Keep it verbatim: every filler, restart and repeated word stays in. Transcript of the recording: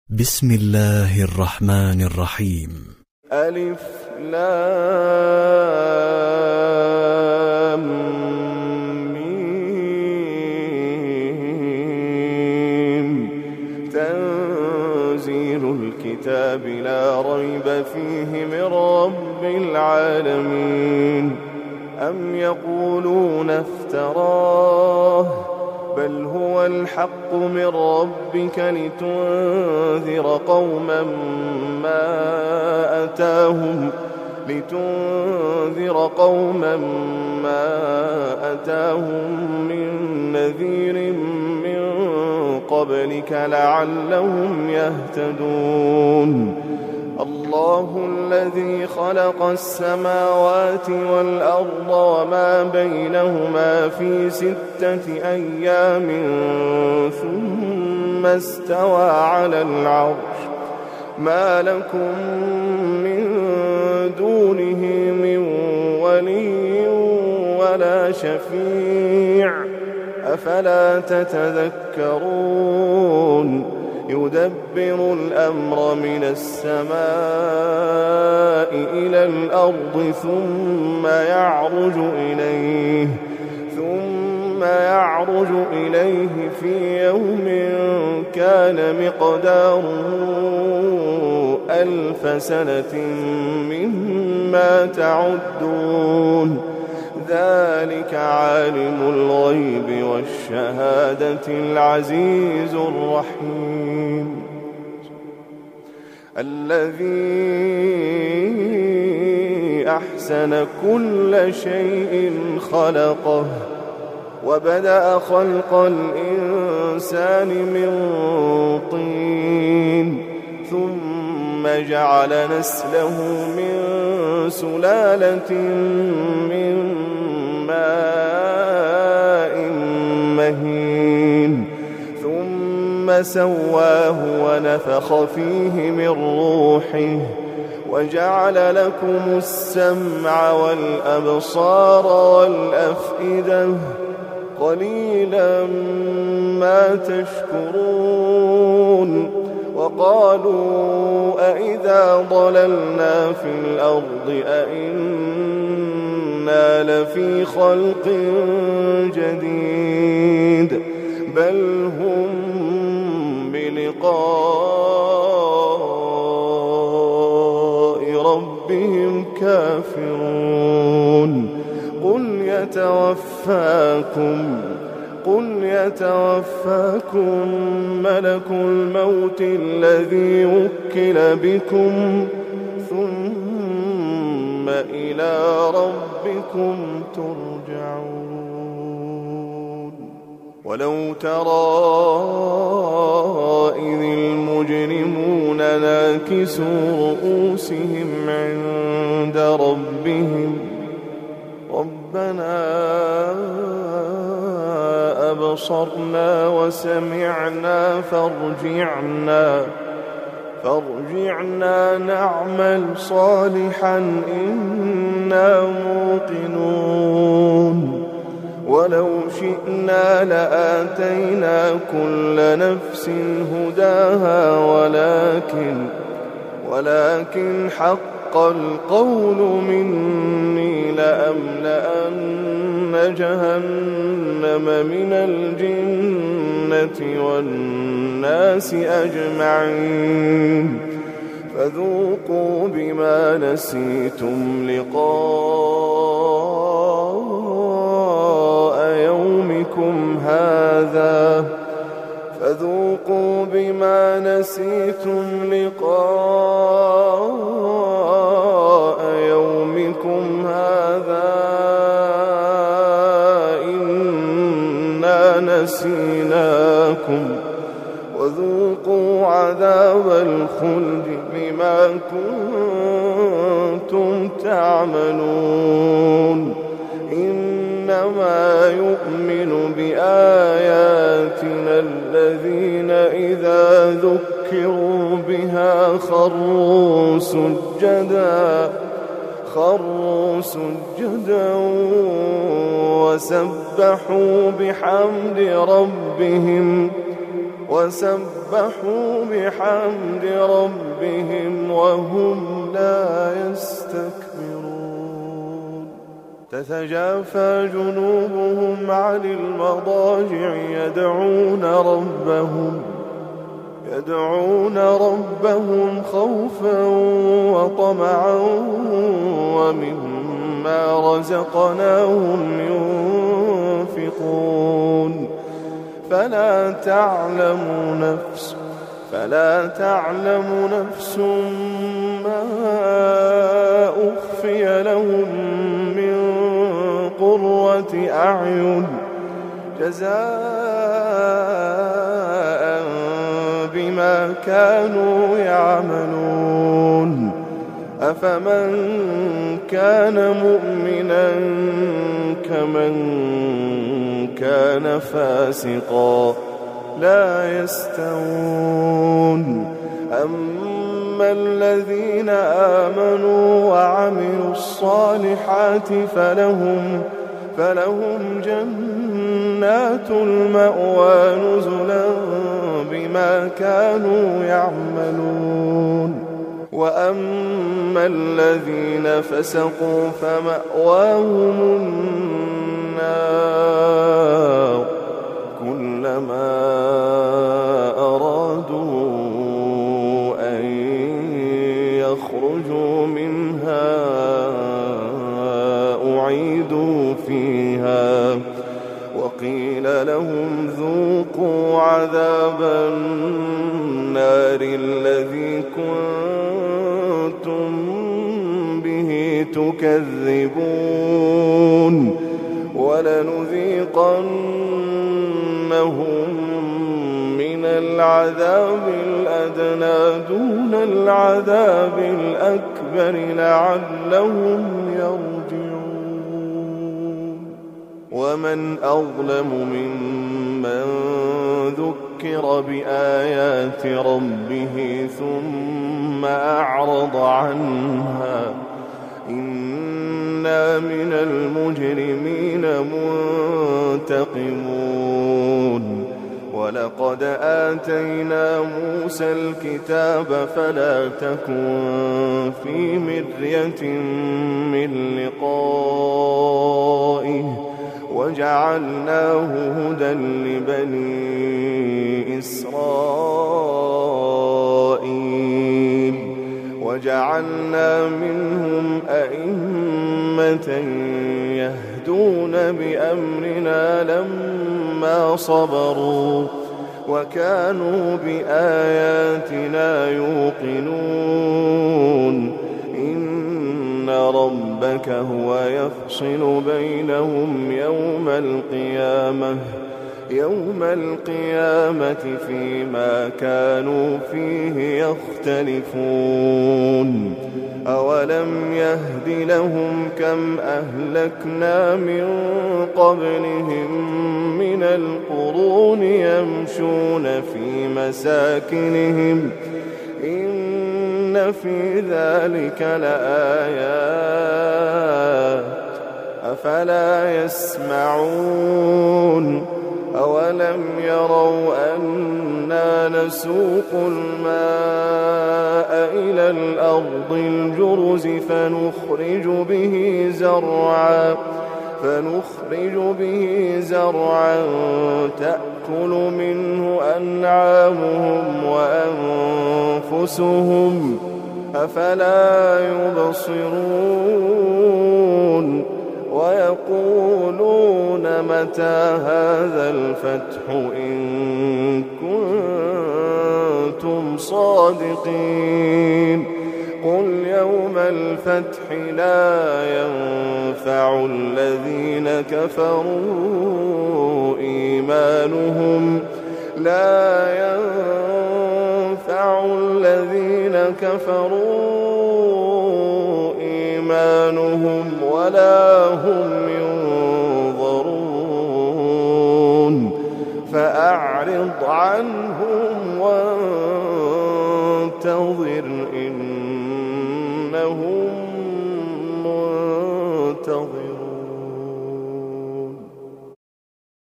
بسم الله الرحمن الرحيم. ألف لام ميم. تنزيل الكتاب لا ريب فيه من رب العالمين. أم يقولون افتراه بل هو الحق من ربك لتنذر قوما ما أتاهم لتنذر قوما ما أتاهم من نذير من قبلك لعلهم يهتدون. الله الذي خلق السماوات والأرض وما بينهما في ستة أيام ثم استوى على العرش ما لكم من دونه من ولي ولا شفيع أفلا تتذكرون. يدبر الأمر من السماء إلى الأرض ثم يعرج إليه ثم يعرج إليه في يوم كان مقداره ألف سنة مما تعدون. ذلك عالم الغيب والشهادة العزيز الرحيم الذي أحسن كل شيء خلقه وبدأ خلق الإنسان من طين ثم جعل نسله من سلالة من ماء مهين ثم سواه ونفخ فيه من روحه وجعل لكم السمع والأبصار والأفئدة قليلا ما تشكرون. وقالوا أئذا ضللنا في الأرض أئنا لفي خلق جديد بل هم بلقاء ربهم كافرون. قل يتوفاكم قل يتوفاكم ملك الموت الذي وكل بكم ثم إلى ربكم ترجعون. ولو ترى إذ المجرمون ناكسوا رؤوسهم عند ربهم ربنا أبصرنا وسمعنا فارجعنا فارجعنا نعمل صالحا إنا موقنون. ولو شئنا لآتينا كل نفس هداها ولكن ولكن حق القول مني لأملأن جهنم من الجنة والناس أجمعين. فذوقوا بما نسيتم لقاء يومكم هذا فذوقوا بما نسيتم لقاء يومكم هذا إنا نسيناكم وذوقوا عذاب الخلد بما كنتم تعملون. إنما يؤمن بآياتنا الذين إذا ذكروا بها خروا سجدا خروا سجدا وسبحوا بحمد ربهم وسبحوا فسبحوا بحمد ربهم وهم لا يستكبرون تتجافى جنوبهم عن المضاجع يدعون ربهم يدعون ربهم خوفا وطمعا ومما رزقناهم ينفقون فلا تعلم نفس فلا تعلم نفس ما أخفي لهم من قرة أعين جزاء بما كانوا يعملون أفمن كان مؤمنا كمن كان فاسقا لا يستوون أما الذين آمنوا وعملوا الصالحات فلهم فلهم جنات المأوى نزلا بما كانوا يعملون وأما الذين فسقوا فمأواهم النار كلما أرادوا أن يخرجوا منها أعيدوا فيها وقيل لهم ذوقوا عذاب النار الذي كنتم به تكذبون ولنذيقنهم من العذاب الأدنى دون العذاب الأكبر لعلهم يرجعون ومن أظلم ممن ذكر بآيات ربه ثم أعرض عنها إنا من المجرمين منتقمون ولقد آتينا موسى الكتاب فلا تكن في مرية من لقائه وجعلناه هدى لبني إسرائيل وجعلنا منهم أئمة يهدون بأمرنا لما صبروا وكانوا بآياتنا يوقنون إن ربك هو يفصل بينهم يوم القيامة يوم القيامة فيما كانوا فيه يختلفون أولم يهد لهم كم أهلكنا من قبلهم من القرون يمشون في مساكنهم إن في ذلك لآيات أفلا يسمعون أولم يروا أنا نسوق الماء إلى الأرض الجرز فنخرج به زرعا فنخرج به زرعا تأكل منه أنعامهم وأنفسهم أفلا يبصرون ويقولون متى هذا الفتح إن كنتم صادقين قل يوم الفتح لا ينفع الذين كفروا إيمانهم لا ينفع الذين كفروا إيمانهم ولا هم ينظرون فأعرض عنهم وانتظر